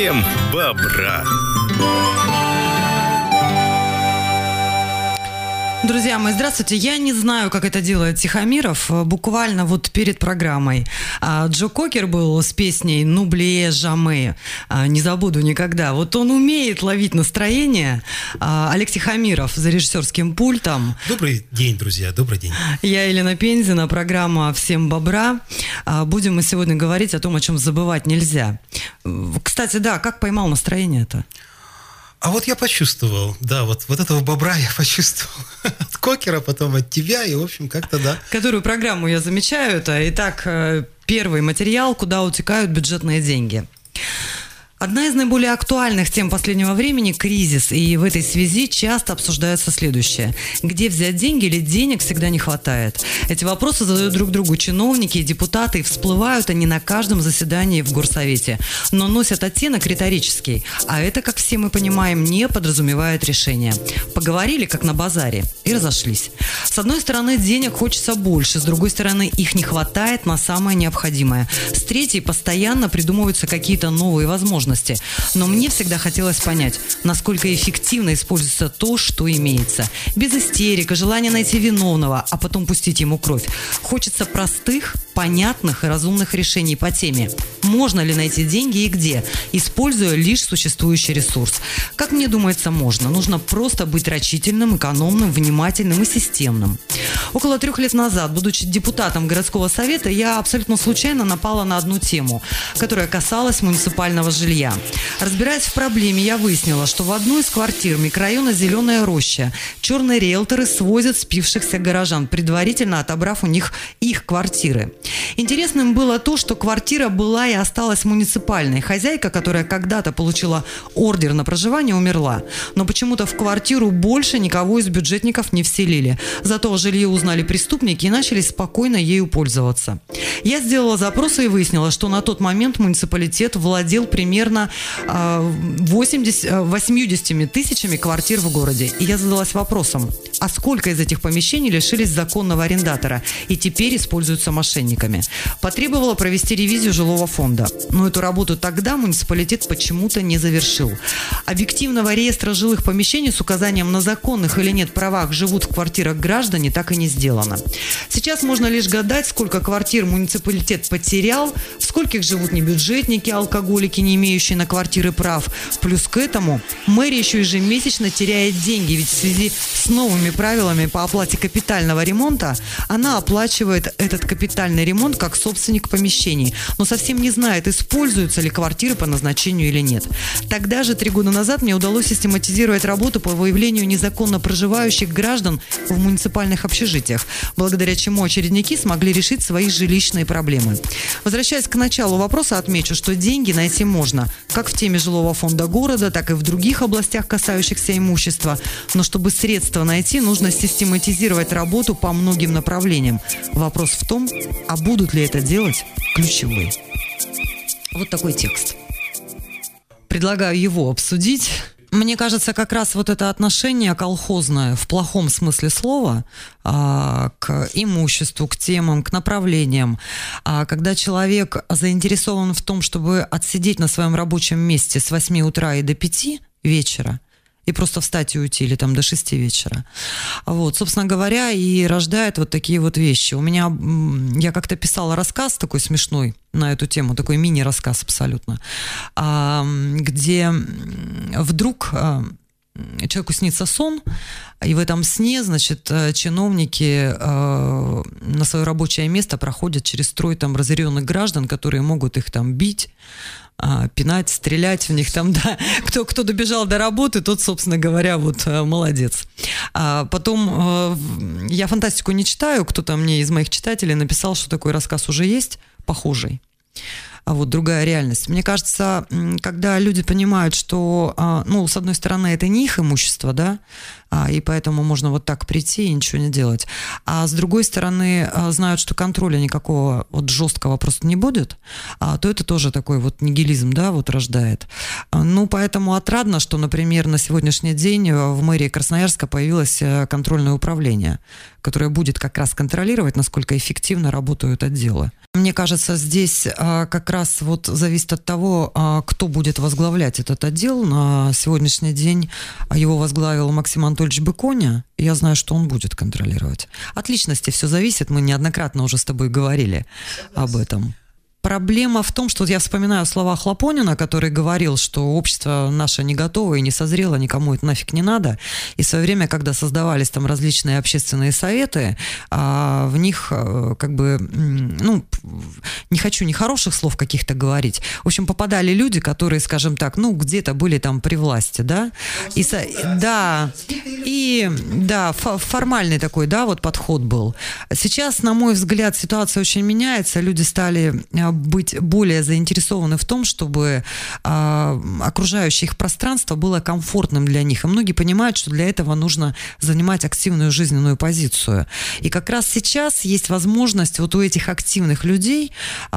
«Семь бобра». Друзья мои, здравствуйте. Я не знаю, как это делает Тихомиров. Буквально вот перед программой Джо Кокер был с песней «Нублие жаме». Не забуду никогда. Вот он умеет ловить настроение. Олег Тихомиров за режиссерским пультом. Добрый день, друзья, добрый день. Я Елена Пензина, программа «Всем бобра». Будем мы сегодня говорить о том, о чем забывать нельзя. Кстати, да, как поймал настроение-то? А вот я почувствовал, да, вот этого бобра я почувствовал от Кокера, потом от тебя, и, в общем, как-то, да. Которую программу я замечаю, это, итак, первый материал, куда утекают бюджетные деньги. Одна из наиболее актуальных тем последнего времени – кризис, и в этой связи часто обсуждается следующее. Где взять деньги или денег всегда не хватает? Эти вопросы задают друг другу чиновники и депутаты, и всплывают они на каждом заседании в Горсовете, но носят оттенок риторический, а это, как все мы понимаем, не подразумевает решения. Поговорили, как на базаре, и разошлись. С одной стороны, денег хочется больше, с другой стороны, их не хватает на самое необходимое. С третьей, постоянно придумываются какие-то новые возможности. Но мне всегда хотелось понять, насколько эффективно используется то, что имеется. Без истерик и желания найти виновного, а потом пустить ему кровь. Хочется простых, понятных и разумных решений по теме. Можно ли найти деньги и где, используя лишь существующий ресурс? Как мне думается, можно. Нужно просто быть рачительным, экономным, внимательным и системным. Около 3 лет назад, будучи депутатом городского совета, я абсолютно случайно напала на одну тему, которая касалась муниципального жилья. Разбираясь в проблеме, я выяснила, что в одну из квартир микрорайона «Зеленая роща» черные риэлторы свозят спившихся горожан, предварительно отобрав у них их квартиры. Интересным было то, что квартира была и осталась муниципальной. Хозяйка, которая когда-то получила ордер на проживание, умерла. Но почему-то в квартиру больше никого из бюджетников не вселили. Зато о жилье узнали преступники и начали спокойно ею пользоваться. Я сделала запросы и выяснила, что на тот момент муниципалитет владел примерно 80 тысячами квартир в городе. И я задалась вопросом, а сколько из этих помещений лишились законного арендатора и теперь используются мошенниками? Потребовала провести ревизию жилого фонда. Но эту работу тогда муниципалитет почему-то не завершил. Объективного реестра жилых помещений с указанием на законных или нет правах живут в квартирах граждане так и не сделано. Сейчас можно лишь гадать, сколько квартир муниципалитет потерял, в скольких живут небюджетники, алкоголики, не имеющие на квартиры прав. Плюс к этому мэрия еще ежемесячно теряет деньги, ведь в связи с новыми правилами по оплате капитального ремонта она оплачивает этот капитальный ремонт как собственник помещений, но совсем не знает, используются ли квартиры по назначению или нет. Тогда же, 3 года назад, мне удалось систематизировать работу по выявлению незаконно проживающих граждан в муниципальных общежитиях, благодаря чему очередники смогли решить свои жилищные проблемы. Возвращаясь к началу вопроса, отмечу, что деньги найти можно, как в теме жилого фонда города, так и в других областях, касающихся имущества. Но чтобы средства найти, нужно систематизировать работу по многим направлениям. Вопрос в том, а будут ли это делать ключевые? Вот такой текст. Предлагаю его обсудить. Мне кажется, как раз вот это отношение колхозное в плохом смысле слова к имуществу, к темам, к направлениям, когда человек заинтересован в том, чтобы отсидеть на своем рабочем месте с 8 утра и до 5 вечера, и просто встать и уйти, или там до 6 вечера. Вот, собственно говоря, и рождает вот такие вот вещи. Я как-то писала рассказ такой смешной на эту тему, такой мини-рассказ абсолютно, где вдруг человеку снится сон, и в этом сне, значит, чиновники на свое рабочее место проходят через строй там разъяренных граждан, которые могут их там бить, пинать, стрелять в них там, да. Кто добежал до работы, тот, собственно говоря, вот молодец. Потом я фантастику не читаю, кто-то мне из моих читателей написал, что такой рассказ уже есть, похожий. А вот другая реальность. Мне кажется, когда люди понимают, что, с одной стороны, это не их имущество, да, и поэтому можно вот так прийти и ничего не делать. А с другой стороны, знают, что контроля никакого вот жесткого просто не будет, то это тоже такой вот нигилизм, да, вот рождает. Поэтому отрадно, что, например, на сегодняшний день в мэрии Красноярска появилось контрольное управление, которое будет как раз контролировать, насколько эффективно работают отделы. Мне кажется, здесь как раз вот зависит от того, кто будет возглавлять этот отдел. На сегодняшний день его возглавил Максим Анатольевич Быконя. Я знаю, что он будет контролировать. От личности все зависит. Мы неоднократно уже с тобой говорили об этом. Проблема в том, что вот я вспоминаю слова Хлопонина, который говорил, что общество наше не готово и не созрело, никому это нафиг не надо. И в свое время, когда создавались там различные общественные советы, в них как бы, ну, не хочу нехороших слов каких-то говорить. В общем, попадали люди, которые, скажем так, ну, где-то были там при власти, да? Да, формальный такой, да, вот подход был. Сейчас, на мой взгляд, ситуация очень меняется. Люди стали быть более заинтересованы в том, чтобы окружающее их пространство было комфортным для них. И многие понимают, что для этого нужно занимать активную жизненную позицию. И как раз сейчас есть возможность вот у этих активных людей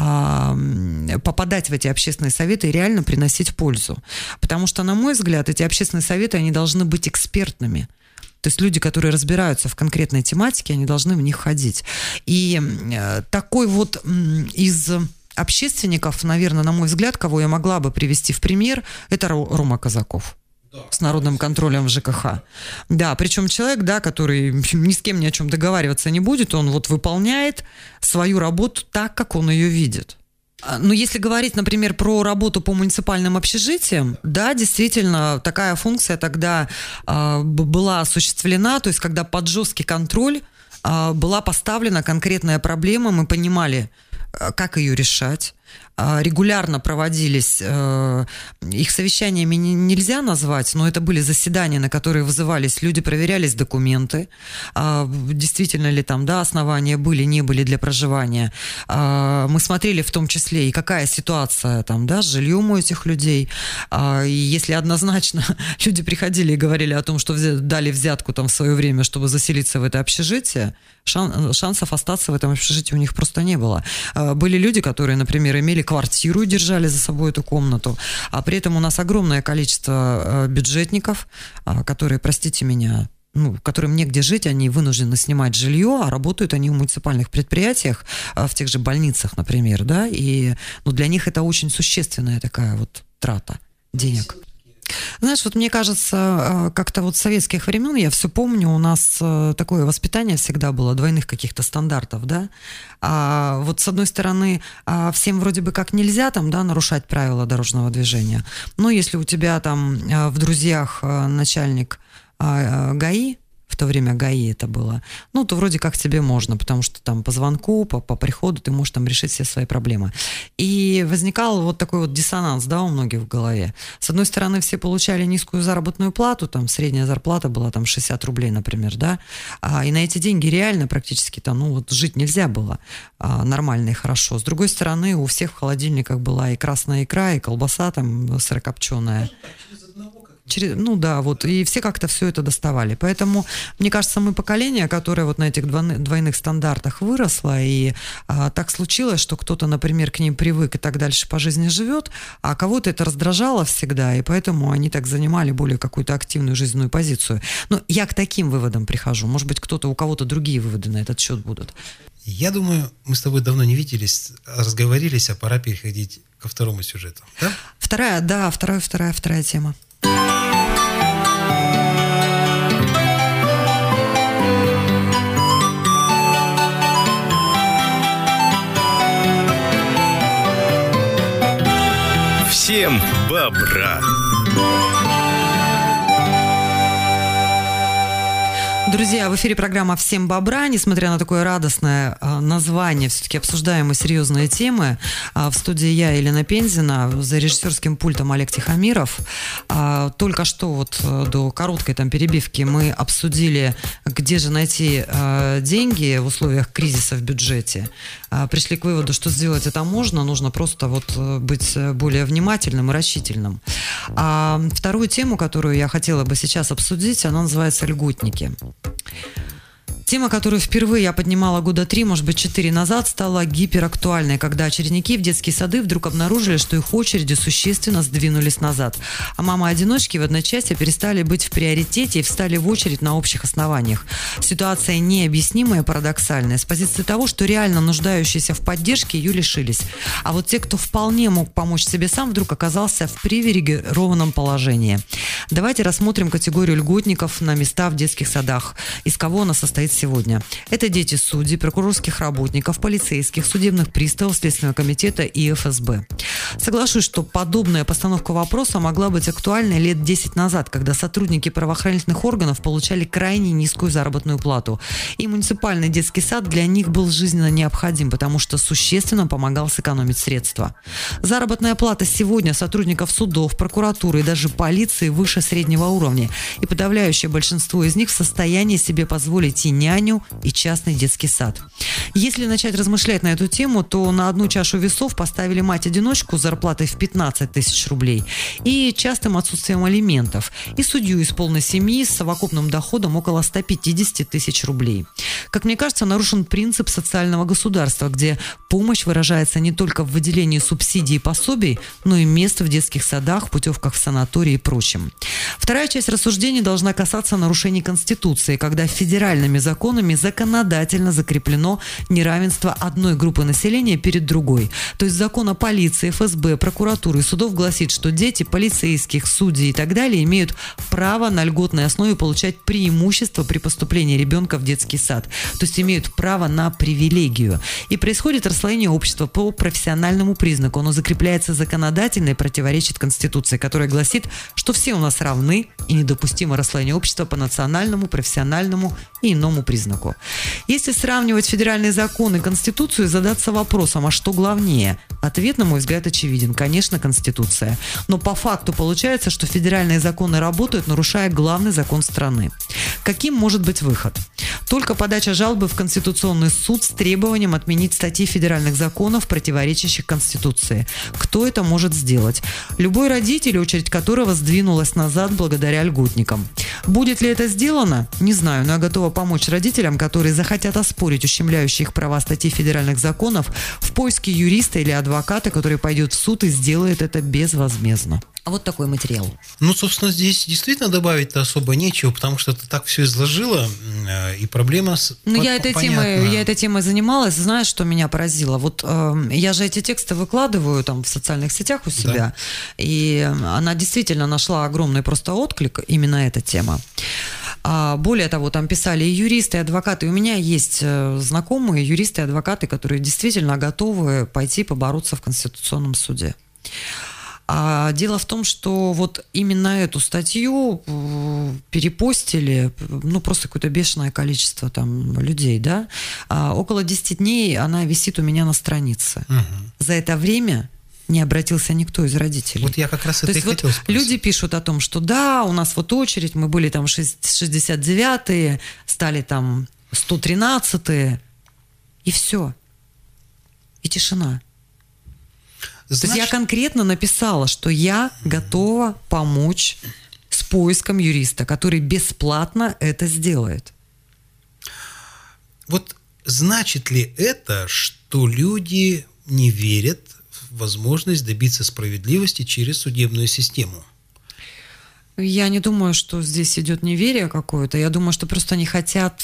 попадать в эти общественные советы и реально приносить пользу. Потому что, на мой взгляд, эти общественные советы, они должны быть экспертными. То есть люди, которые разбираются в конкретной тематике, они должны в них ходить. И такой вот из общественников, наверное, на мой взгляд, кого я могла бы привести в пример, это Рома Казаков. С народным контролем в ЖКХ. Да, причем человек, да, который ни с кем ни о чем договариваться не будет, он вот выполняет свою работу так, как он ее видит. Но если говорить, например, про работу по муниципальным общежитиям, да, действительно, такая функция тогда была осуществлена, то есть когда под жесткий контроль была поставлена конкретная проблема, мы понимали, как ее решать. Регулярно проводились, их совещаниями нельзя назвать, но это были заседания, на которые вызывались люди, проверялись документы, действительно ли там, да, основания были, не были для проживания. Мы смотрели в том числе и какая ситуация там, да, с жильем у этих людей. И если однозначно люди приходили и говорили о том, что дали взятку там в свое время, чтобы заселиться в это общежитие, шансов остаться в этом общежитии у них просто не было. Были люди, которые, например, имели квартиру и держали за собой эту комнату, а при этом у нас огромное количество бюджетников, которые, простите меня, которым негде жить, они вынуждены снимать жилье, а работают они в муниципальных предприятиях, в тех же больницах, например, да, и для них это очень существенная такая вот трата денег. Знаешь, вот мне кажется, как-то вот с советских времен, я все помню, у нас такое воспитание всегда было, двойных каких-то стандартов, да. Вот с одной стороны, всем вроде бы как нельзя там, да, нарушать правила дорожного движения, но если у тебя там в друзьях начальник ГАИ, в то время ГАИ это было, то вроде как тебе можно, потому что там по звонку, по приходу ты можешь там решить все свои проблемы. И возникал вот такой вот диссонанс, да, у многих в голове. С одной стороны, все получали низкую заработную плату, там средняя зарплата была там 60 рублей, например, да, и на эти деньги реально практически там, жить нельзя было нормально и хорошо. С другой стороны, у всех в холодильниках была и красная икра, и колбаса там сырокопченая. И все как-то все это доставали. Поэтому, мне кажется, мы поколение, которое вот на этих двойных стандартах выросло, и так случилось, что кто-то, например, к ним привык и так дальше по жизни живет, а кого-то это раздражало всегда, и поэтому они так занимали более какую-то активную жизненную позицию. Но я к таким выводам прихожу. Может быть, у кого-то другие выводы на этот счет будут. Я думаю, мы с тобой давно не виделись, разговорились, а пора переходить ко второму сюжету. Да? Вторая тема. Всем бобра. Друзья, в эфире программа «Всем бобра». Несмотря на такое радостное название, все-таки обсуждаем мы серьезные темы. В студии я, Елена Пензина, за режиссерским пультом Олег Тихомиров. Только что вот до короткой там перебивки мы обсудили, где же найти деньги в условиях кризиса в бюджете. Пришли к выводу, что сделать это можно, нужно просто вот быть более внимательным и рассчитанным. Вторую тему, которую я хотела бы сейчас обсудить, она называется «Льготники». Тема, которую впервые я поднимала года 3, может быть, 4 назад, стала гиперактуальной, когда очередники в детские сады вдруг обнаружили, что их очереди существенно сдвинулись назад. А мамы-одиночки в одночасье перестали быть в приоритете и встали в очередь на общих основаниях. Ситуация необъяснимая и парадоксальная. С позиции того, что реально нуждающиеся в поддержке ее лишились. А вот те, кто вполне мог помочь себе сам, вдруг оказался в привилегированном положении. Давайте рассмотрим категорию льготников на места в детских садах. Из кого она состоит сегодня? Это дети судей, прокурорских работников, полицейских, судебных приставов, Следственного комитета и ФСБ. Соглашусь, что подобная постановка вопроса могла быть актуальной лет 10 назад, когда сотрудники правоохранительных органов получали крайне низкую заработную плату. И муниципальный детский сад для них был жизненно необходим, потому что существенно помогал сэкономить средства. Заработная плата сегодня сотрудников судов, прокуратуры и даже полиции выше среднего уровня. И подавляющее большинство из них в состоянии себе позволить и няню, и частный детский сад. Если начать размышлять на эту тему, то на одну чашу весов поставили мать-одиночку с зарплатой в 15 тысяч рублей и частым отсутствием алиментов, и судью из полной семьи с совокупным доходом около 150 тысяч рублей. Как мне кажется, нарушен принцип социального государства, где помощь выражается не только в выделении субсидий и пособий, но и мест в детских садах, путевках в санатории и прочем. Вторая часть рассуждений должна касаться нарушений Конституции, когда федеральными законами законодательно закреплено неравенство одной группы населения перед другой. То есть закон о полиции, ФСБ, прокуратуры и судов гласит, что дети полицейских, судей и так далее имеют право на льготной основе получать преимущество при поступлении ребенка в детский сад. То есть имеют право на привилегию. И происходит расслоение общества по профессиональному признаку. Оно закрепляется законодательно и противоречит Конституции, которая гласит, что все у нас равны и недопустимо расслоение общества по национальному, профессиональному и иному признаку. Если сравнивать федеральные законы и Конституцию и задаться вопросом, а что главнее? Ответ, на мой взгляд, очевиден. Конечно, Конституция. Но по факту получается, что федеральные законы работают, нарушая главный закон страны. Каким может быть выход? Только подача жалобы в Конституционный суд с требованием отменить статьи федеральных законов, противоречащих Конституции. Кто это может сделать? Любой родитель, очередь которого сдвинулась назад благодаря льготникам. Будет ли это сделано? Не знаю, но я готова помочь родителям, которые захотят оспорить ущемляющие их права статьи федеральных законов в поиске юриста или адвоката, который пойдет в суд и сделает это безвозмездно. А вот такой материал. Ну, собственно, здесь действительно добавить-то особо нечего, потому что ты так все изложила, и проблема я этой темой занималась. Знаешь, что меня поразило? Вот я же эти тексты выкладываю там в социальных сетях у себя, да. И она действительно нашла огромный просто отклик, именно эта тема. Более того, там писали и юристы, и адвокаты. И у меня есть знакомые юристы и адвокаты, которые действительно готовы пойти побороться в Конституционном суде. А дело в том, что вот именно эту статью перепостили, просто какое-то бешеное количество там людей, да. Около 10 дней она висит у меня на странице. Угу. За это время не обратился никто из родителей. Вот я как раз это и хотел спросить. Люди пишут о том, что да, у нас вот очередь, мы были там 69-е, стали там 113-е, и все. И тишина. То есть я конкретно написала, что я готова помочь с поиском юриста, который бесплатно это сделает. Вот значит ли это, что люди не верят в возможность добиться справедливости через судебную систему? Я не думаю, что здесь идет неверие какое-то. Я думаю, что просто не хотят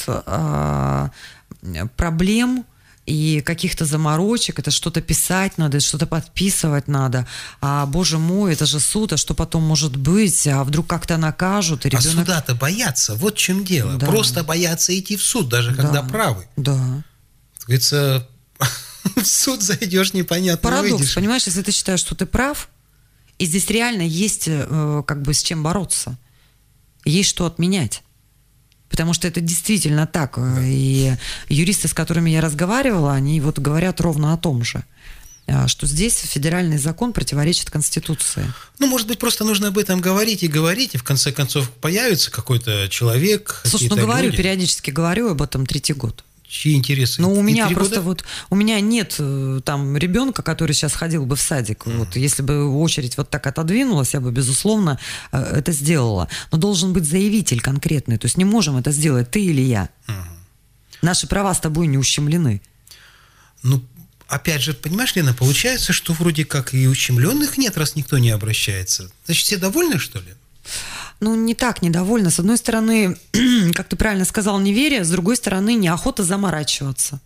проблем и каких-то заморочек, это что-то писать надо, что-то подписывать надо. А, боже мой, это же суд, а что потом может быть? А вдруг как-то накажут? И ребенок... А суда-то боятся, вот в чем дело. Да. Просто боятся идти в суд, даже когда правы. Да. Как говорится, в суд зайдешь, непонятно Парадокс, выйдешь. Понимаешь, если ты считаешь, что ты прав, и здесь реально есть с чем бороться, есть что отменять. Потому что это действительно так. И юристы, с которыми я разговаривала, они вот говорят ровно о том же. Что здесь федеральный закон противоречит Конституции. Ну, может быть, просто нужно об этом говорить, и в конце концов появится какой-то человек. Слушай, периодически говорю об этом 3-й год. Чьи интересы? Ну, у меня просто у меня нет там ребенка, который сейчас ходил бы в садик. Вот, если бы очередь вот так отодвинулась, я бы, безусловно, это сделала. Но должен быть заявитель конкретный. То есть не можем это сделать ты или я. Наши права с тобой не ущемлены. Ну, опять же, понимаешь, Лена, получается, что вроде как и ущемленных нет, раз никто не обращается. Значит, все довольны, что ли? Ну, не так недовольна. С одной стороны, как ты правильно сказал, неверие, с другой стороны, неохота заморачиваться.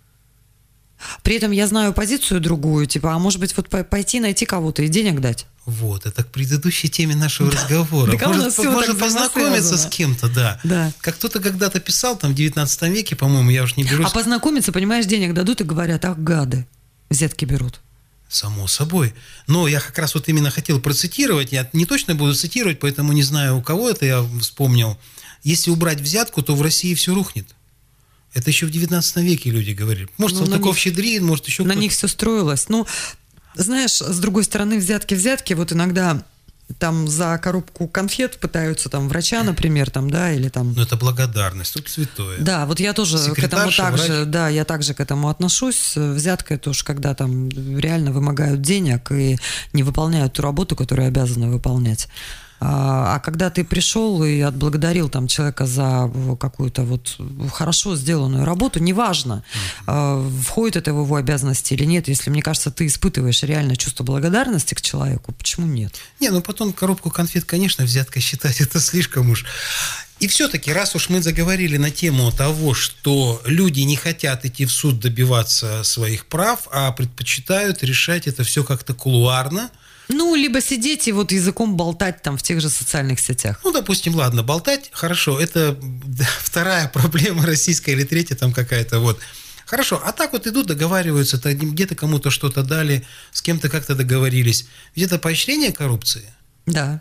При этом я знаю позицию другую, типа, а может быть, вот пойти найти кого-то и денег дать? Вот, это к предыдущей теме нашего разговора. Может познакомиться с кем-то, да. Как кто-то когда-то писал, там, в 19 веке, по-моему, я уж не берусь. А познакомиться, понимаешь, денег дадут и говорят, ах, гады, взятки берут. Само собой. Но я как раз вот именно хотел процитировать, я не точно буду цитировать, поэтому не знаю, у кого это я вспомнил. Если убрать взятку, то в России все рухнет. Это еще в 19 веке люди говорили. Может, Салтыков-Щедрин, может, еще кто-то. На них все строилось. Ну, знаешь, с другой стороны, взятки, вот иногда там за коробку конфет пытаются там врача, например, там, да, или там... Ну, это благодарность, тут святое. Да, вот я тоже к этому также, да, я также к этому отношусь. Взятка, это уж когда там реально вымогают денег и не выполняют ту работу, которую обязаны выполнять. А когда ты пришел и отблагодарил там человека за какую-то вот хорошо сделанную работу, неважно, входит это в его обязанности или нет, если, мне кажется, ты испытываешь реально чувство благодарности к человеку, почему нет? Не, ну потом коробку конфет, конечно, взяткой считать, это слишком уж. И все-таки, раз уж мы заговорили на тему того, что люди не хотят идти в суд добиваться своих прав, а предпочитают решать это все как-то кулуарно, ну, либо сидеть и вот языком болтать там в тех же социальных сетях. Ну, допустим, ладно, болтать, хорошо, это вторая проблема российская или третья там какая-то, вот. Хорошо, а так вот идут, договариваются, где-то кому-то что-то дали, с кем-то как-то договорились. Ведь это поощрение коррупции? Да.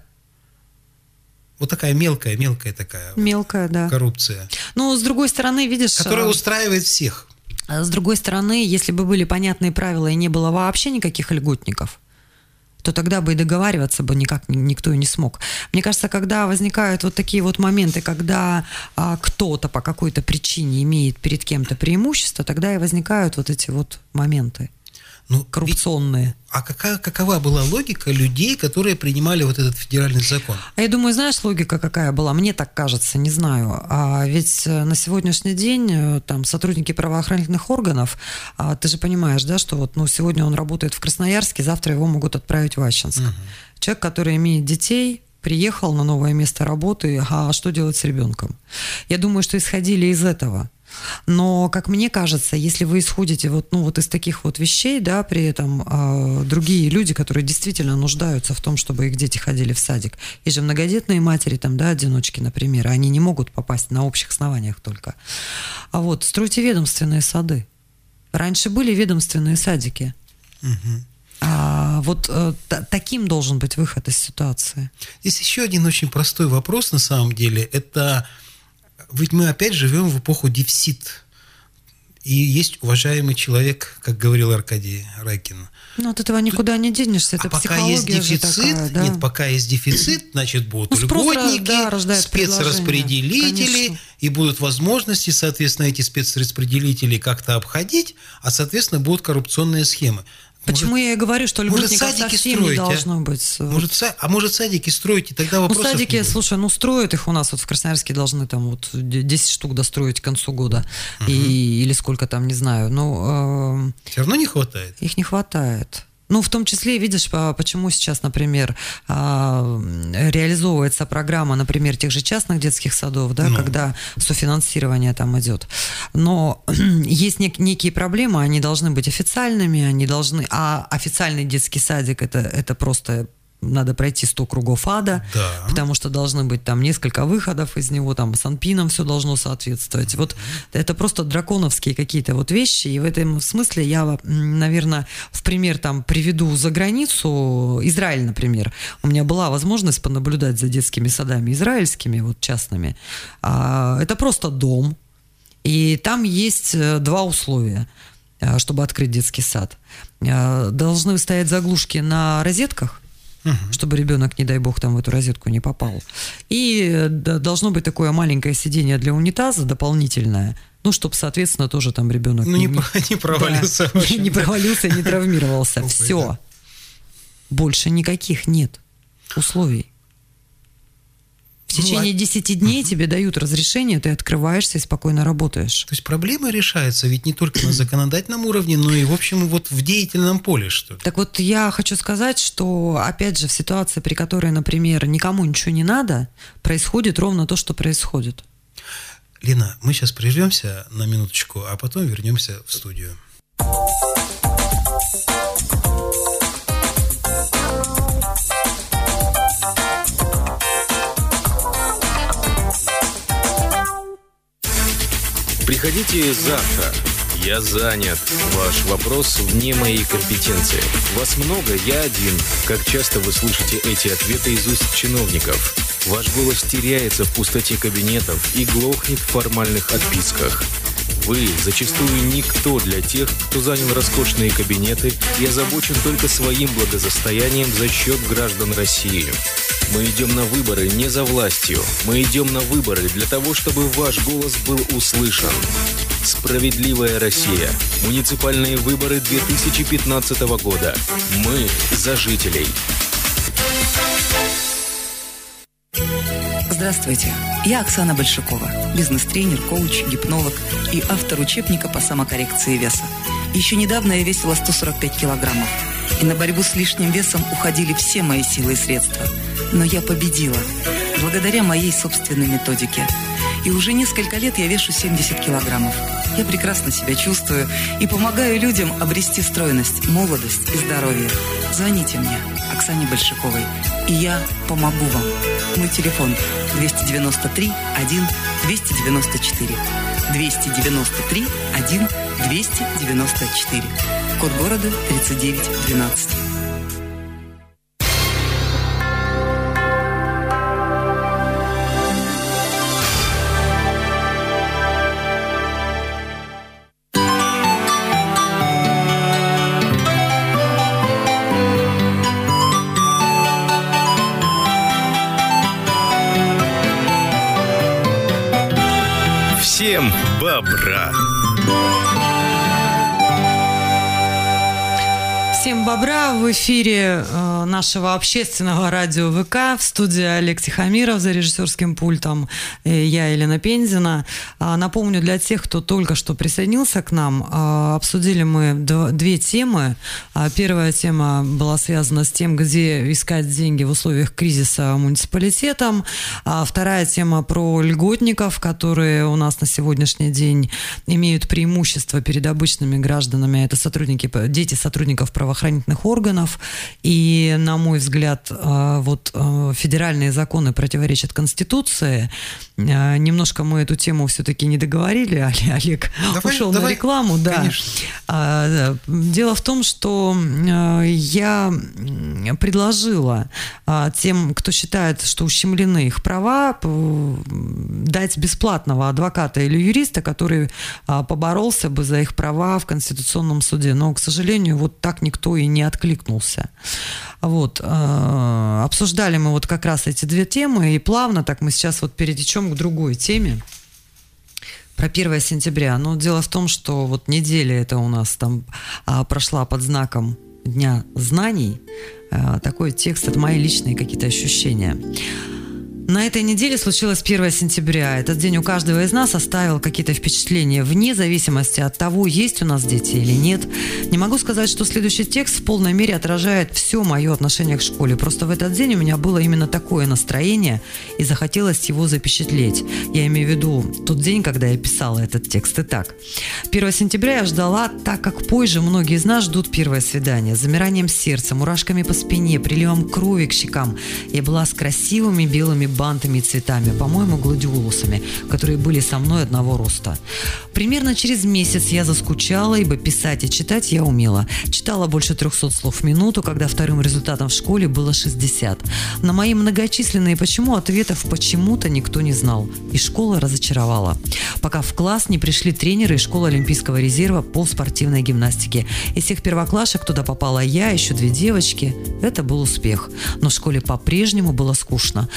Вот такая мелкая такая. Мелкая, да. Коррупция. Ну, с другой стороны, видишь... Которая устраивает всех. С другой стороны, если бы были понятные правила и не было вообще никаких льготников, то тогда бы и договариваться бы никак никто и не смог. Мне кажется, когда возникают вот такие вот моменты, когда кто-то по какой-то причине имеет перед кем-то преимущество, тогда и возникают вот эти вот моменты коррупционные. А какова была логика людей, которые принимали вот этот федеральный закон? А я думаю, знаешь, логика какая была? Мне так кажется, не знаю. Ведь на сегодняшний день там сотрудники правоохранительных органов, ты же понимаешь, да, что вот, сегодня он работает в Красноярске, завтра его могут отправить в Ачинск. Угу. Человек, который имеет детей, приехал на новое место работы, а что делать с ребенком? Я думаю, что исходили из этого. Но, как мне кажется, если вы исходите вот из таких вот вещей, да, при этом другие люди, которые действительно нуждаются в том, чтобы их дети ходили в садик, есть же многодетные матери, там, да, одиночки, например, они не могут попасть на общих основаниях только. А вот стройте ведомственные сады. Раньше были ведомственные садики. Угу. Таким должен быть выход из ситуации. Здесь еще один очень простой вопрос на самом деле. Это... Ведь мы опять живем в эпоху дефицит. И есть уважаемый человек, как говорил Аркадий Райкин. Ну, от этого никуда не денешься. Это пока есть дефицит, такая, да? Нет, пока есть дефицит, значит, будут льготники, спецраспределители, и будут возможности, соответственно, эти спецраспределители как-то обходить, а, соответственно, будут коррупционные схемы. Почему я и говорю, что льготников совсем не должно быть? Может, садики строить, и тогда вопросов садики, не будет. Слушай, строят их у нас вот в Красноярске должны там вот 10 штук достроить к концу года. Угу. Или сколько там, не знаю. Все равно не хватает? Их не хватает. В том числе, видишь, почему сейчас, например, реализовывается программа, например, тех же частных детских садов, да, когда софинансирование там идет. Но есть некие проблемы, они должны быть официальными, а официальный детский садик это просто... Надо пройти 100 кругов ада, да. Потому что должны быть там несколько выходов из него, там с Анпином все должно соответствовать. Вот это просто драконовские какие-то вот вещи, и в этом смысле я, наверное, в пример там приведу за границу Израиль, например. У меня была возможность понаблюдать за детскими садами израильскими, вот частными. Это просто дом, и там есть 2 условия, чтобы открыть детский сад. Должны стоять заглушки на розетках, чтобы ребенок, не дай бог, там в эту розетку не попал. И должно быть такое маленькое сиденье для унитаза дополнительное, чтобы, соответственно, тоже там ребенок не провалился. Да, не провалился, не травмировался. Все. Больше никаких нет условий. В течение 10 дней тебе дают разрешение, ты открываешься и спокойно работаешь. То есть проблема решается ведь не только на законодательном уровне, но и, в общем, вот в деятельном поле, что ли. Так вот, я хочу сказать, что, опять же, в ситуации, при которой, например, никому ничего не надо, происходит ровно то, что происходит. Лена, мы сейчас прервемся на минуточку, а потом вернемся в студию. Приходите завтра. Я занят. Ваш вопрос вне моей компетенции. Вас много, я один. Как часто вы слышите эти ответы из уст чиновников? Ваш голос теряется в пустоте кабинетов и глохнет в формальных отписках. Вы зачастую никто для тех, кто занял роскошные кабинеты и озабочен только своим благосостоянием за счет граждан России. Мы идем на выборы не за властью. Мы идем на выборы для того, чтобы ваш голос был услышан. Справедливая Россия. Муниципальные выборы 2015 года. Мы за жителей. Здравствуйте, я Оксана Большакова, бизнес-тренер, коуч, гипнолог и автор учебника по самокоррекции веса. Еще недавно я весила 145 килограммов, и на борьбу с лишним весом уходили все мои силы и средства. Но я победила, благодаря моей собственной методике. И уже несколько лет я вешу 70 килограммов. Я прекрасно себя чувствую и помогаю людям обрести стройность, молодость и здоровье. Звоните мне, Оксане Большаковой, и я помогу вам. Мой телефон 293 1 294. 293 1 294. Код города 3912. Всем бобра. Всем бобра. В эфире нашего общественного радио ВК. В студии Олег Тихомиров за режиссерским пультом. Я, Елена Пензина. Напомню, для тех, кто только что присоединился к нам, обсудили мы две темы. Первая тема была связана с тем, где искать деньги в условиях кризиса муниципалитетом. Вторая тема про льготников, которые у нас на сегодняшний день имеют преимущество перед обычными гражданами. Это дети сотрудников правоохранительных органов. И, на мой взгляд, федеральные законы противоречат Конституции. Немножко мы эту тему все-таки не договорили. Олег ушел на рекламу. Да. Дело в том, что я предложила тем, кто считает, что ущемлены их права, дать бесплатного адвоката или юриста, который поборолся бы за их права в Конституционном суде. Но, к сожалению, вот так никто и не откликнулся. Обсуждали мы как раз эти две темы, и плавно так мы сейчас перетечем к другой теме. Про 1 сентября. Но дело в том, что неделя эта у нас там прошла под знаком Дня знаний. Такой текст — это мои личные какие-то ощущения. На этой неделе случилось 1 сентября. Этот день у каждого из нас оставил какие-то впечатления, вне зависимости от того, есть у нас дети или нет. Не могу сказать, что следующий текст в полной мере отражает все мое отношение к школе. Просто в этот день у меня было именно такое настроение, и захотелось его запечатлеть. Я имею в виду тот день, когда я писала этот текст. Итак, 1 сентября я ждала, так как позже многие из нас ждут первое свидание. С замиранием сердца, мурашками по спине, приливом крови к щекам. Я была с красивыми белыми бантами и цветами, по-моему, гладиолусами, которые были со мной одного роста. Примерно через месяц я заскучала, ибо писать и читать я умела. Читала больше 300 слов в минуту, когда вторым результатом в школе было 60. На мои многочисленные «почему» ответов почему-то никто не знал, и школа разочаровала. Пока в класс не пришли тренеры из школы Олимпийского резерва по спортивной гимнастике. Из всех первоклашек туда попала я, еще 2 девочки. Это был успех. Но в школе по-прежнему было скучно. Вплоть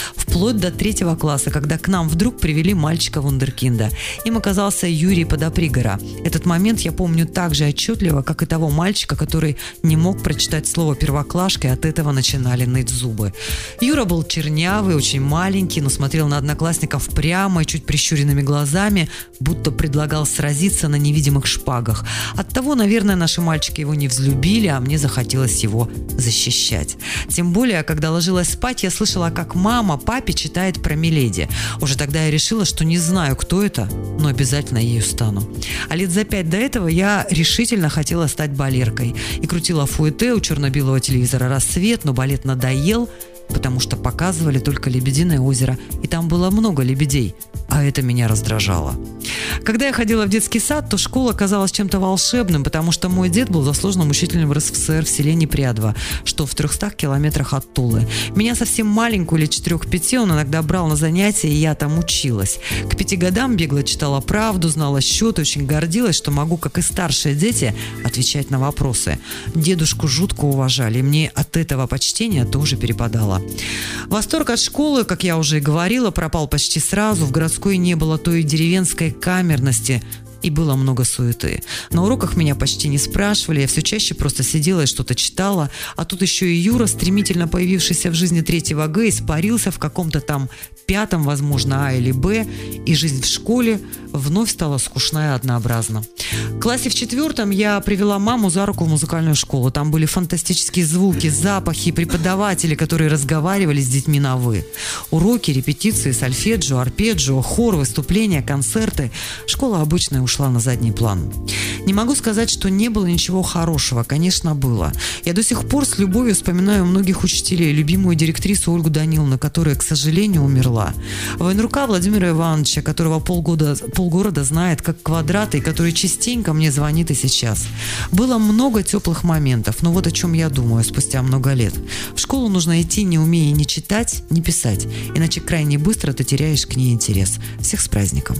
вплоть до 3 класса, когда к нам вдруг привели мальчика-вундеркинда. Им оказался Юрий Подопригора. Этот момент я помню так же отчетливо, как и того мальчика, который не мог прочитать слово «первоклашка», и от этого начинали ныть зубы. Юра был чернявый, очень маленький, но смотрел на одноклассников прямо и чуть прищуренными глазами, будто предлагал сразиться на невидимых шпагах. Оттого, наверное, наши мальчики его не взлюбили, а мне захотелось его защищать. Тем более, когда ложилась спать, я слышала, как мама папе читает про Миледи. Уже тогда я решила, что не знаю, кто это, но обязательно ею стану. А лет за 5 до этого я решительно хотела стать балеркой и крутила фуэте у черно-белого телевизора «Рассвет», но балет надоел, потому что показывали только «Лебединое озеро», и там было много лебедей, а это меня раздражало. Когда я ходила в детский сад, то школа казалась чем-то волшебным, потому что мой дед был заслуженным учителем в РСФСР в селе Непрядво, что в 300 километрах от Тулы. Меня совсем маленькую, лет 4-5, он иногда брал на занятия, и я там училась. К 5 годам бегло читала правду, знала счет, очень гордилась, что могу, как и старшие дети, отвечать на вопросы. Дедушку жутко уважали, и мне от этого почтения тоже перепадало. Восторг от школы, как я уже и говорила, пропал почти сразу. В городской не было той деревенской камерности, и было много суеты. На уроках меня почти не спрашивали, я все чаще просто сидела и что-то читала, а тут еще и Юра, стремительно появившийся в жизни 3-го Г, испарился в каком-то там 5-м, возможно, А или Б, и жизнь в школе вновь стала скучна и однообразна. В классе в 4-м я привела маму за руку в музыкальную школу. Там были фантастические звуки, запахи, преподаватели, которые разговаривали с детьми на «вы». Уроки, репетиции, сольфеджио, арпеджио, хор, выступления, концерты. Школа обычно ушла на задний план. Не могу сказать, что не было ничего хорошего. Конечно, было. Я до сих пор с любовью вспоминаю многих учителей, любимую директрису Ольгу Даниловну, которая, к сожалению, умерла. Военрука Владимира Ивановича, которого полгорода знает как квадрат, и который частенько мне звонит и сейчас. Было много теплых моментов, но вот о чем я думаю спустя много лет. В школу нужно идти, не умея ни читать, ни писать, иначе крайне быстро ты теряешь к ней интерес. Всех с праздником.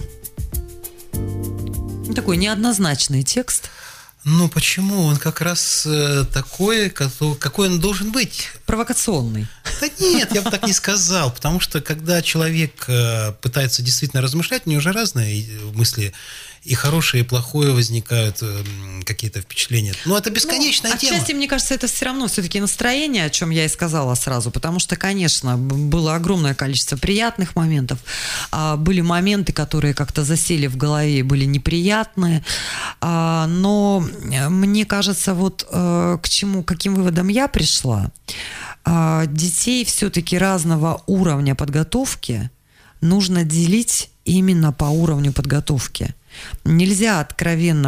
Такой неоднозначный текст. Ну, почему? Он как раз такой, какой он должен быть. Провокационный. Да нет, я бы так не сказал, потому что когда человек пытается действительно размышлять, у него уже разные мысли, и хорошее, и плохое возникают какие-то впечатления. Но это бесконечная тема. Отчасти, мне кажется, это все равно все-таки настроение, о чем я и сказала сразу, потому что, конечно, было огромное количество приятных моментов, были моменты, которые как-то засели в голове и были неприятные, но мне кажется, вот каким выводом я пришла, детей все-таки разного уровня подготовки нужно делить именно по уровню подготовки. Нельзя откровенно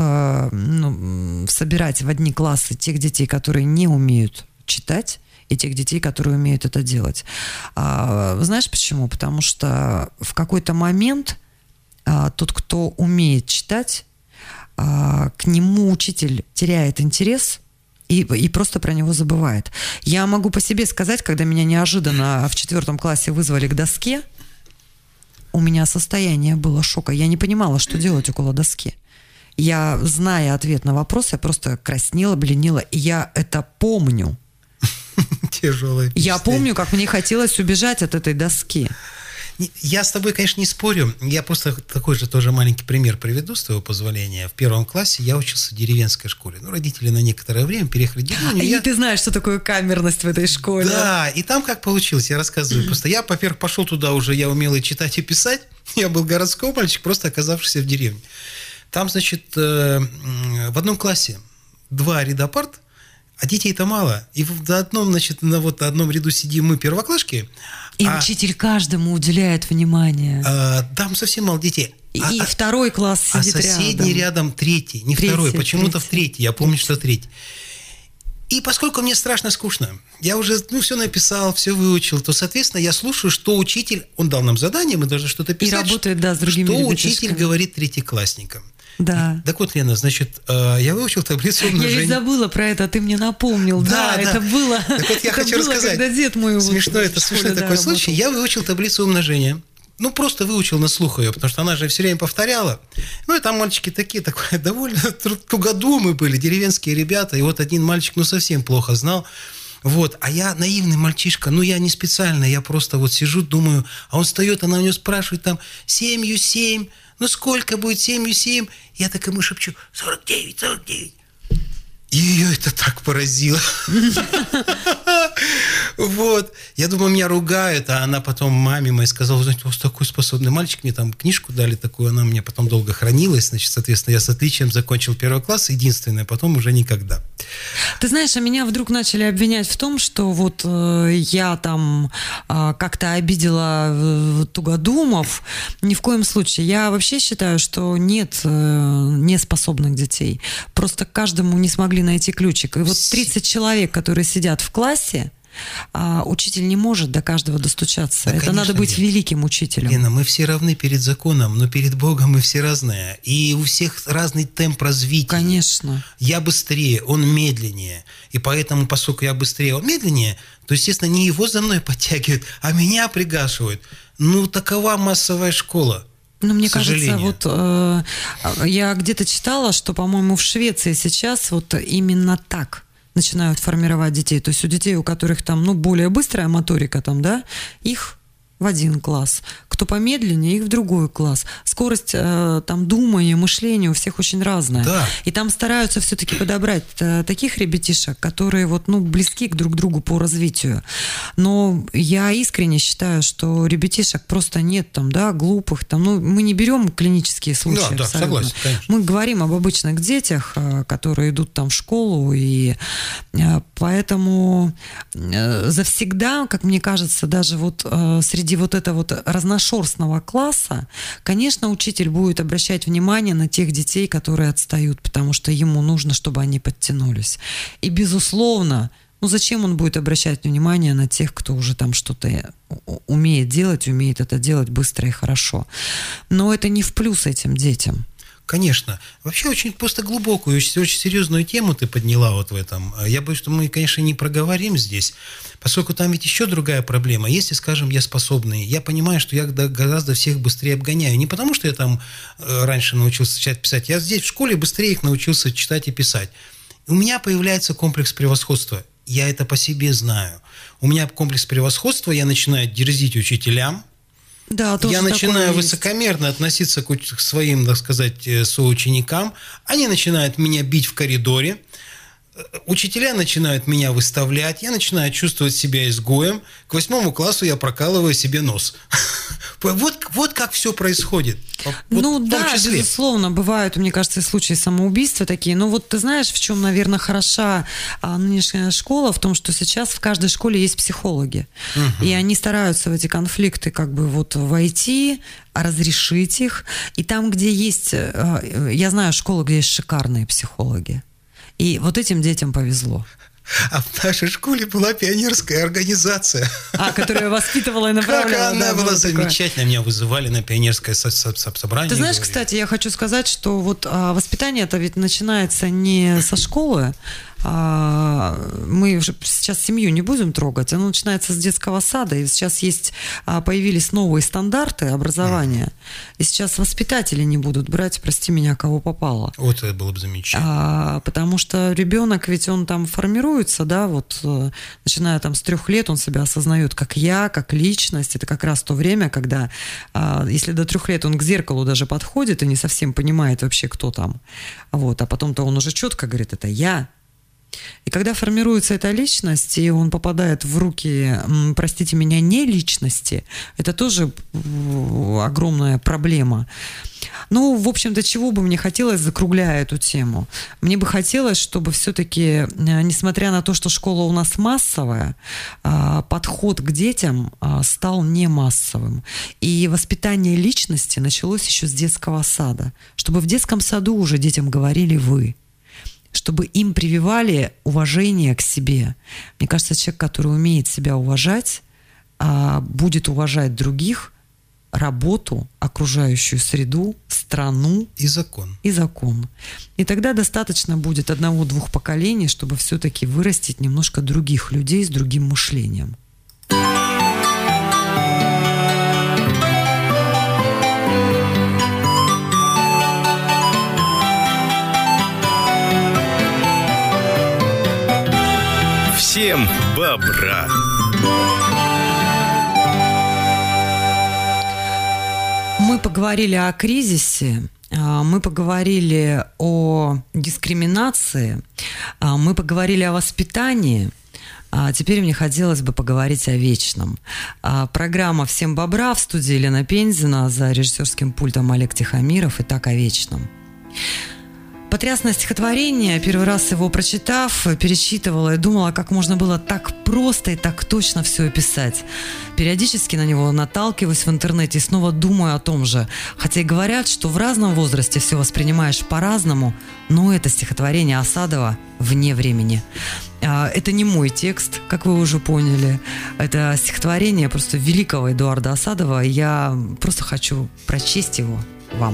собирать в одни классы тех детей, которые не умеют читать, и тех детей, которые умеют это делать. Знаешь почему? Потому что в какой-то момент тот, кто умеет читать, к нему учитель теряет интерес и просто про него забывает. Я могу по себе сказать, когда меня неожиданно в 4 классе вызвали к доске, у меня состояние было шока. Я не понимала, что делать около доски. Я, зная ответ на вопрос, я просто краснела, бледнела, и я это помню. Тяжелое впечатление. Я помню, как мне хотелось убежать от этой доски. Я с тобой, конечно, не спорю. Я просто такой же тоже маленький пример приведу, с твоего позволения. В 1 классе я учился в деревенской школе. Родители на некоторое время переехали в деревню. И ты знаешь, что такое камерность в этой школе. Да, и там как получилось, я рассказываю. Просто я, во-первых, пошел туда уже, я умел и читать, и писать. Я был городской мальчик, просто оказавшийся в деревне. Там, значит, в одном классе 2 ряда парт, а детей-то мало. И на одном ряду сидим мы, первоклашки. И учитель каждому уделяет внимание. Там совсем мало детей. И 2 класс сидит рядом. А соседний рядом 3-й, не 2-й, почему-то в 3-й. Я помню, что 3-й. И поскольку мне страшно скучно, я уже все написал, все выучил, то, соответственно, я слушаю, что учитель, он дал нам задание, мы должны что-то писать. И работает, да, с другими что ребятишками. Учитель говорит 3-классникам. Да. Так вот, Лена, значит, я выучил таблицу умножения. Я ведь забыла про это, ты мне напомнил. Да, это было. Так вот, я хочу рассказать. Когда дед мой смешной такой случай. Я выучил таблицу умножения. Просто выучил на слух ее, потому что она же все время повторяла. И там мальчики такие довольно тугодумы были, деревенские ребята. И вот один мальчик, совсем плохо знал. Вот, а я наивный мальчишка, я не специально, я просто вот сижу, думаю, а он встает, она у него спрашивает там, 7, сколько будет 7? Я так ему шепчу, 49. И ее это так поразило. Вот. Я думаю, меня ругают, а она потом маме моей сказала, знаете, у вас такой способный мальчик, мне там книжку дали такую, она мне потом долго хранилась, значит, соответственно, я с отличием закончил 1 класс, единственное, потом уже никогда. Ты знаешь, а меня вдруг начали обвинять в том, что вот я там как-то обидела тугодумов. Ни в коем случае. Я вообще считаю, что нет неспособных детей. Просто каждому не смогли найти ключик. И вот 30 человек, которые сидят в классе, учитель не может до каждого достучаться. Да, это конечно, надо быть великим учителем. Лена, мы все равны перед законом, но перед Богом мы все разные. И у всех разный темп развития. Конечно. Я быстрее, он медленнее. И поэтому, поскольку я быстрее, он медленнее, то, естественно, не его за мной подтягивают, а меня пригашивают. Такова массовая школа. Мне кажется, вот я где-то читала, что, по-моему, в Швеции сейчас вот именно так начинают формировать детей. То есть у детей, у которых там, более быстрая моторика, там, да, их в 1 класс. Кто помедленнее, их в другой класс. Скорость там думания, мышления у всех очень разная. Да. И там стараются все-таки подобрать таких ребятишек, которые вот, близки к друг другу по развитию. Но я искренне считаю, что ребятишек просто нет там, да, глупых. Там, мы не берем клинические случаи. Да, согласен, конечно. Мы говорим об обычных детях, которые идут там в школу, и поэтому завсегда, как мне кажется, даже вот среди вот этого вот разношерстного класса, конечно, учитель будет обращать внимание на тех детей, которые отстают, потому что ему нужно, чтобы они подтянулись. И, безусловно, зачем он будет обращать внимание на тех, кто уже там что-то умеет это делать быстро и хорошо. Но это не в плюс этим детям. Конечно. Вообще очень просто глубокую, очень серьезную тему ты подняла вот в этом. Я боюсь, что мы, конечно, не проговорим здесь, поскольку там ведь еще другая проблема. Если, скажем, я способный, я понимаю, что я гораздо всех быстрее обгоняю. Не потому, что я там раньше научился читать, писать. Я здесь в школе быстрее их научился читать и писать. У меня появляется комплекс превосходства. Я это по себе знаю. У меня комплекс превосходства, я начинаю дерзить учителям. Да, я начинаю высокомерно относиться к своим, так сказать, соученикам. Они начинают меня бить в коридоре. Учителя начинают меня выставлять. Я начинаю чувствовать себя изгоем. К 8 классу я прокалываю себе нос. Вот как все происходит. Да, безусловно, бывают, мне кажется, случаи самоубийства такие. Но вот ты знаешь, в чем, наверное, хороша нынешняя школа? В том, что сейчас в каждой школе есть психологи. Угу. И они стараются в эти конфликты войти, разрешить их. И там, где есть... Я знаю школы, где есть шикарные психологи. И вот этим детям повезло. А в нашей школе была пионерская организация. Которая воспитывала и направляла. Как она была замечательная. Меня вызывали на пионерское собрание. Ты знаешь, кстати, я хочу сказать, что вот воспитание это ведь начинается не со школы. Мы уже сейчас семью не будем трогать. Оно начинается с детского сада. И сейчас появились новые стандарты образования. И сейчас воспитатели не будут брать, прости меня, кого попало. Вот это было бы замечательно. Потому что ребенок, ведь он там формируется, да, вот начиная там с 3 лет он себя осознает как я, как личность. Это как раз то время, когда, если до 3 лет он к зеркалу даже подходит и не совсем понимает вообще, кто там. Вот, а потом-то он уже четко говорит, это я. И когда формируется эта личность, и он попадает в руки, простите меня, не личности, это тоже огромная проблема. В общем-то, чего бы мне хотелось, закругляя эту тему? Мне бы хотелось, чтобы все-таки, несмотря на то, что школа у нас массовая, подход к детям стал не массовым. И воспитание личности началось еще с детского сада. Чтобы в детском саду уже детям говорили «вы». Чтобы им прививали уважение к себе. Мне кажется, человек, который умеет себя уважать, будет уважать других, работу, окружающую среду, страну. И закон. И тогда достаточно будет 1-2 поколений, чтобы все-таки вырастить немножко других людей с другим мышлением. Всем Мы поговорили о кризисе, мы поговорили о дискриминации, мы поговорили о воспитании. А теперь мне хотелось бы поговорить о вечном. Программа «Всем бобра», в студии Елена Пензина, за режиссерским пультом Олег Тихомиров. И так о вечном. Потрясное стихотворение. Первый раз его прочитав, перечитывала и думала, как можно было так просто и так точно все описать. Периодически на него наталкиваюсь в интернете и снова думаю о том же. Хотя и говорят, что в разном возрасте все воспринимаешь по-разному, но это стихотворение Асадова вне времени. Это не мой текст, как вы уже поняли. Это стихотворение просто великого Эдуарда Асадова. Я просто хочу прочесть его вам.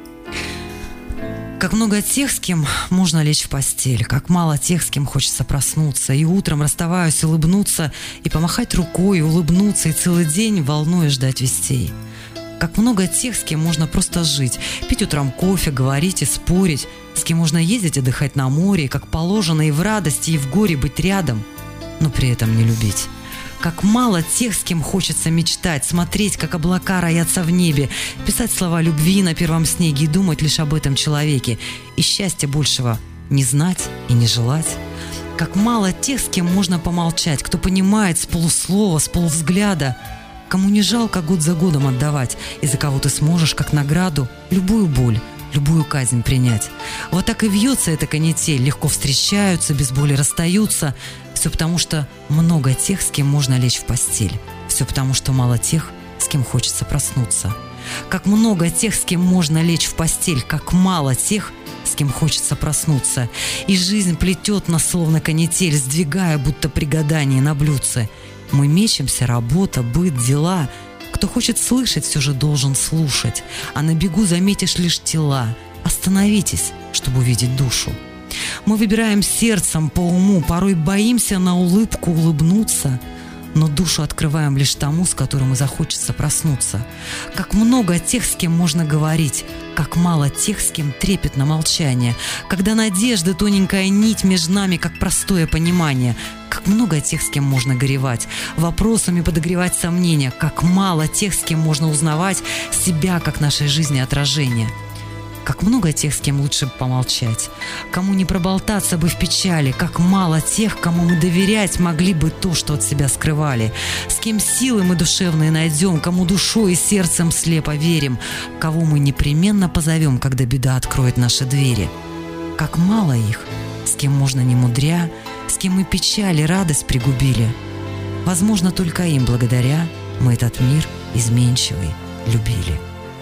Как много тех, с кем можно лечь в постель, как мало тех, с кем хочется проснуться, и утром расставаюсь, улыбнуться, и помахать рукой, и улыбнуться, и целый день волнуясь ждать вестей. Как много тех, с кем можно просто жить, пить утром кофе, говорить и спорить, с кем можно ездить отдыхать на море, как положено и в радости, и в горе быть рядом, но при этом не любить. Как мало тех, с кем хочется мечтать, смотреть, как облака роятся в небе, писать слова любви на первом снеге и думать лишь об этом человеке, и счастья большего не знать и не желать. Как мало тех, с кем можно помолчать, кто понимает с полуслова, с полувзгляда, кому не жалко год за годом отдавать, и за кого ты сможешь, как награду, любую боль, любую казнь принять. Вот так и вьется эта канитель, легко встречаются, без боли расстаются. Все потому, что много тех, с кем можно лечь в постель. Все потому, что мало тех, с кем хочется проснуться. Как много тех, с кем можно лечь в постель, как мало тех, с кем хочется проснуться. И жизнь плетет нас, словно канитель, сдвигая, будто при гадании на блюдце. Мы мечемся, работа, быт, дела. Кто хочет слышать, все же должен слушать. А на бегу заметишь лишь тела. Остановитесь, чтобы увидеть душу. Мы выбираем сердцем по уму, порой боимся на улыбку улыбнуться, но душу открываем лишь тому, с которым и захочется проснуться. Как много тех, с кем можно говорить, как мало тех, с кем трепетно молчание, когда надежды тоненькая нить между нами, как простое понимание. Как много тех, с кем можно горевать, вопросами подогревать сомнения, как мало тех, с кем можно узнавать себя, как нашей жизни отражение. Как много тех, с кем лучше помолчать, кому не проболтаться бы в печали, как мало тех, кому мы доверять могли бы то, что от себя скрывали, с кем силы мы душевные найдем, кому душой и сердцем слепо верим, кого мы непременно позовем, когда беда откроет наши двери. Как мало их, с кем можно не мудря, с кем мы печаль и радость пригубили. Возможно, только им благодаря мы этот мир изменчивый любили.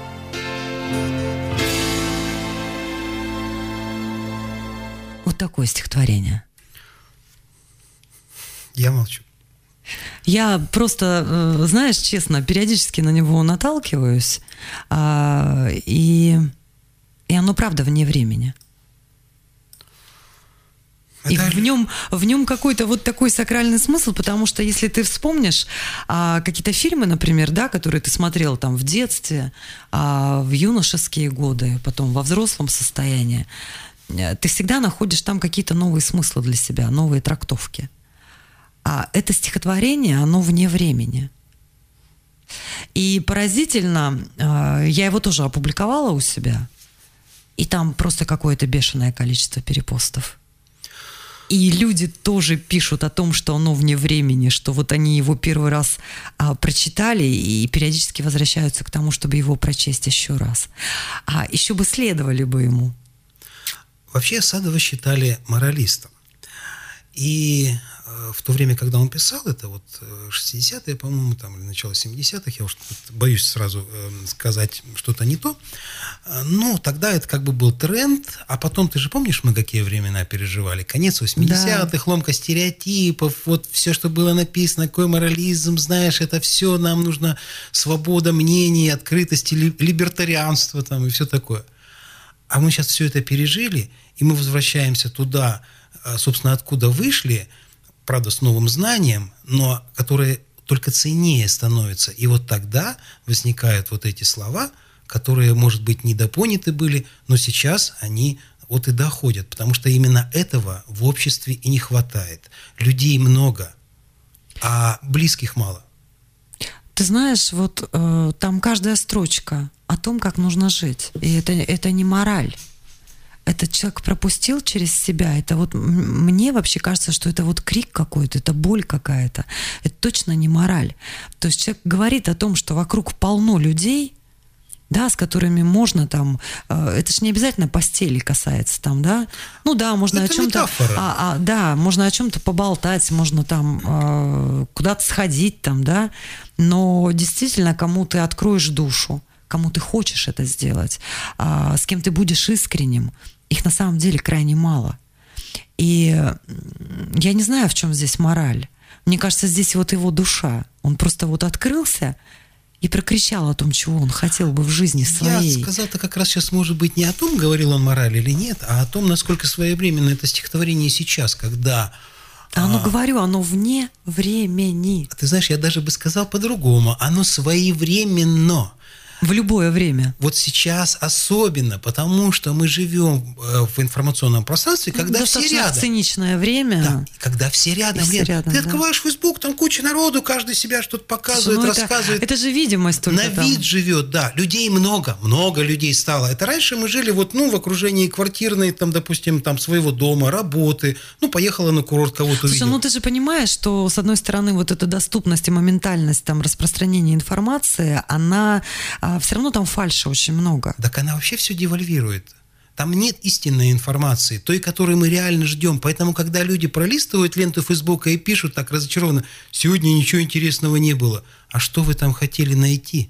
Вот такое стихотворение. Я молчу. Я просто, знаешь, честно, периодически на него наталкиваюсь, и оно правда вне времени. И в нем какой-то вот такой сакральный смысл, потому что если ты вспомнишь какие-то фильмы, например, да, которые ты смотрел там в детстве, в юношеские годы, потом во взрослом состоянии, ты всегда находишь там какие-то новые смыслы для себя, новые трактовки. А это стихотворение, оно вне времени. И поразительно, я его тоже опубликовала у себя, и там просто какое-то бешеное количество перепостов. И люди тоже пишут о том, что оно вне времени, что вот они его первый раз прочитали и периодически возвращаются к тому, чтобы его прочесть еще раз. А еще бы следовали бы ему. Вообще Асадова считали моралистом. И в то время, когда он писал это, вот 60-е, по-моему, там, или начало 70-х, я уж боюсь сразу сказать что-то не то, но тогда это как бы был тренд, а потом, ты же помнишь, мы какие времена переживали? Конец 80-х, да. Ломка стереотипов, вот все, что было написано, какой морализм, знаешь, это все, нам нужна свобода мнений, открытость, либертарианство там и все такое. А мы сейчас все это пережили, и мы возвращаемся туда, собственно, откуда вышли, правда, с новым знанием, но которые только ценнее становятся. И вот тогда возникают вот эти слова, которые, может быть, недопоняты были, но сейчас они вот и доходят, потому что именно этого в обществе и не хватает. Людей много, а близких мало. Ты знаешь, вот там каждая строчка о том, как нужно жить. И это не мораль. Этот человек пропустил через себя. Это вот мне вообще кажется, что это вот крик какой-то, это боль какая-то. Это точно не мораль. То есть человек говорит о том, что вокруг полно людей, да, с которыми можно там, это же не обязательно постели касается там, да, ну да, можно это о чем-то, да, можно о чем-то поболтать, можно там куда-то сходить там, да, но действительно, кому ты откроешь душу, кому ты хочешь это сделать, с кем ты будешь искренним, их на самом деле крайне мало. И я не знаю, в чем здесь мораль. Мне кажется, здесь вот его душа, он просто вот открылся и прокричал о том, чего он хотел бы в жизни своей. Я сказал-то как раз сейчас, может быть, не о том, говорил он мораль или нет, а о том, насколько своевременно это стихотворение сейчас, когда... говорю, оно вне времени. Ты знаешь, я даже бы сказал по-другому. Оно своевременно. В любое время. Вот сейчас особенно, потому что мы живем в информационном пространстве, когда все рядом. Циничное время. Да, когда все рядом. Ты открываешь Facebook, там куча народу, каждый себя что-то показывает, рассказывает. Это же видимость только на вид живет, да. Людей много людей стало. Это раньше мы жили в окружении квартирной, там, допустим, там, своего дома, работы. поехала на курорт, кого-то увидела. Слушай, ты же понимаешь, что, с одной стороны, вот эта доступность и моментальность там, распространения информации, она... все равно там фальши очень много. Так она вообще все девальвирует. Там нет истинной информации, той, которую мы реально ждем. Поэтому, когда люди пролистывают ленту Фейсбука и пишут так разочарованно: сегодня ничего интересного не было. А что вы там хотели найти?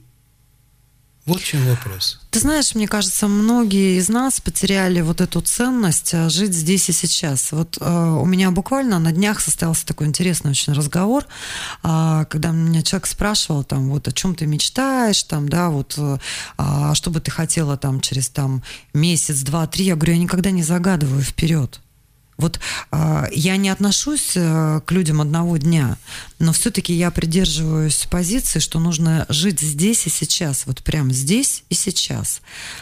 Вот в чем вопрос. Ты знаешь, мне кажется, многие из нас потеряли вот эту ценность жить здесь и сейчас. Вот у меня буквально на днях состоялся такой интересный очень разговор, когда меня человек спрашивал, там, вот, о чем ты мечтаешь, там, да, вот, что бы ты хотела там, через там, месяц, два, три. Я говорю, я никогда не загадываю вперед. Вот я не отношусь к людям одного дня, но все-таки я придерживаюсь позиции, что нужно жить здесь и сейчас, вот прямо здесь и сейчас.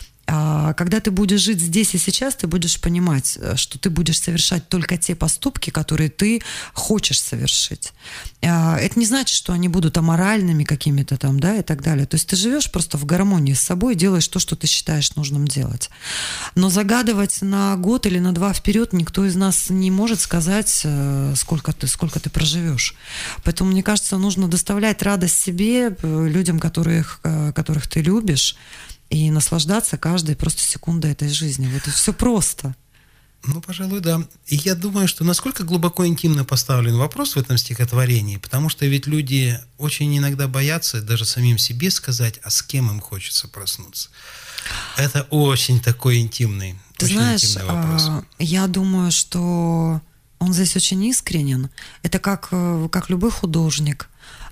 Когда ты будешь жить здесь и сейчас, ты будешь понимать, что ты будешь совершать только те поступки, которые ты хочешь совершить. Это не значит, что они будут аморальными какими-то там, да, и так далее. То есть ты живешь просто в гармонии с собой, делаешь то, что ты считаешь нужным делать. Но загадывать на год или на два вперед никто из нас не может сказать, сколько ты проживешь. Поэтому, мне кажется, нужно доставлять радость себе, людям, которых ты любишь, и наслаждаться каждой просто секундой этой жизни. Вот и все просто. Пожалуй, да. И я думаю, что насколько глубоко интимно поставлен вопрос в этом стихотворении, потому что ведь люди очень иногда боятся даже самим себе сказать, а с кем им хочется проснуться. Это очень такой интимный, Ты очень знаешь, интимный вопрос. Я думаю, что он здесь очень искренен. Это как любой художник,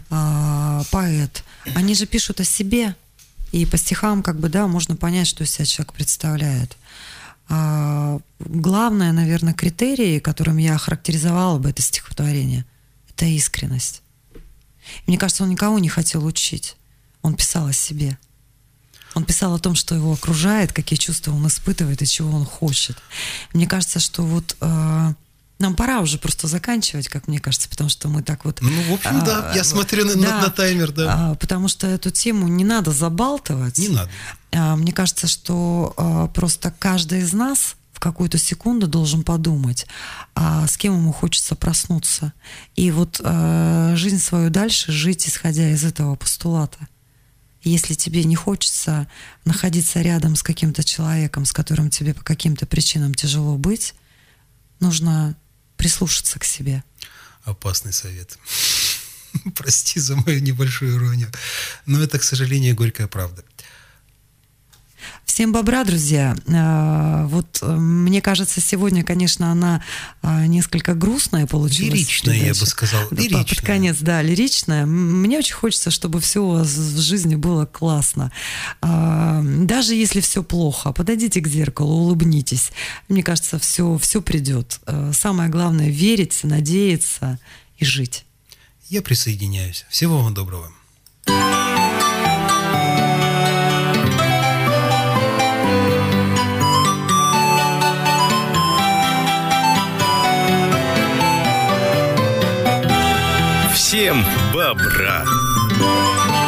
поэт. Они же пишут о себе. И по стихам, можно понять, что из себя человек представляет. Главное, наверное, критерий, которым я охарактеризовала бы это стихотворение, это искренность. И мне кажется, он никого не хотел учить. Он писал о себе. Он писал о том, что его окружает, какие чувства он испытывает и чего он хочет. Мне кажется, что вот... нам пора уже просто заканчивать, как мне кажется, потому что мы так вот... в общем, да, я смотрю на таймер, да. Потому что эту тему не надо забалтывать. Не надо. Мне кажется, что просто каждый из нас в какую-то секунду должен подумать, с кем ему хочется проснуться. И вот жизнь свою дальше жить, исходя из этого постулата. Если тебе не хочется находиться рядом с каким-то человеком, с которым тебе по каким-то причинам тяжело быть, нужно прислушаться к себе. Опасный совет. Прости за мою небольшую иронию. Но это, к сожалению, горькая правда. Всем бобра, друзья. Вот мне кажется, сегодня, конечно, она несколько грустная получилась. Лиричная, я бы сказал. Лиричная. Под конец, да, лиричная. Мне очень хочется, чтобы все у вас в жизни было классно. Даже если все плохо, подойдите к зеркалу, улыбнитесь. Мне кажется, все придет. Самое главное — верить, надеяться и жить. Я присоединяюсь. Всего вам доброго. Всем бобра!